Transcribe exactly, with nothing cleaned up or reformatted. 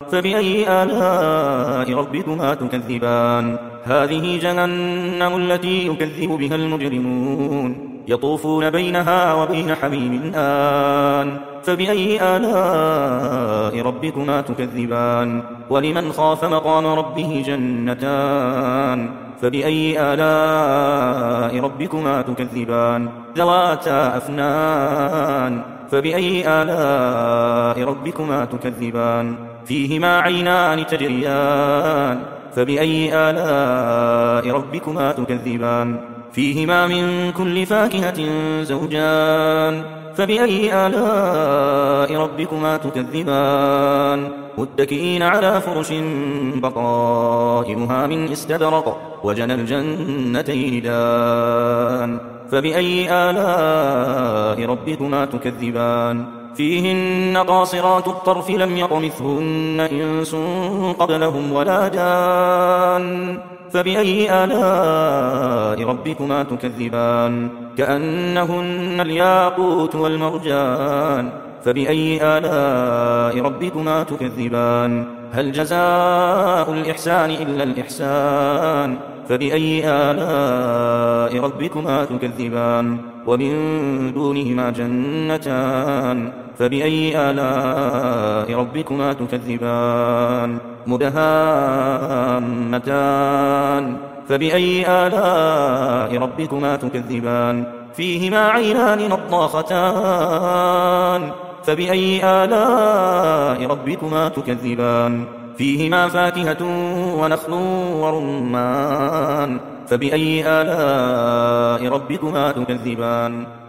فبأي آلاء ربكما تكذبان هذه جهنم التي يكذب بها المجرمون يطوفون بينها وبين حميم آن فبأي آلاء ربكما تكذبان ولمن خاف مقام ربه جنتان فبأي آلاء ربكما تكذبان ذواتا أفنان فبأي آلاء ربكما تكذبان فيهما عينان تجريان فبأي آلاء ربكما تكذبان فيهما من كل فاكهة زوجان فبأي آلاء ربكما تكذبان متكئين على فرش بطائنها من استبرق وجنى الجنتين دان فبأي آلاء ربكما تكذبان فيهن قاصرات الطرف لم يطمثهن إنس قبلهم ولا جان فبأي آلاء ربكما تكذبان كأنهن الياقوت والمرجان فبأي آلاء ربكما تكذبان هل جزاء الإحسان إلا الإحسان فبأي آلاء ربكما تكذبان ومن دونهما جنتان فبأي آلاء ربكما تكذبان مدهامتان فبأي آلاء ربكما تكذبان فيهما عينان نضاختان فبأي آلاء ربكما تكذبان فيهما فاكهة ونخل ورمان فبأي آلاء ربكما تكذبان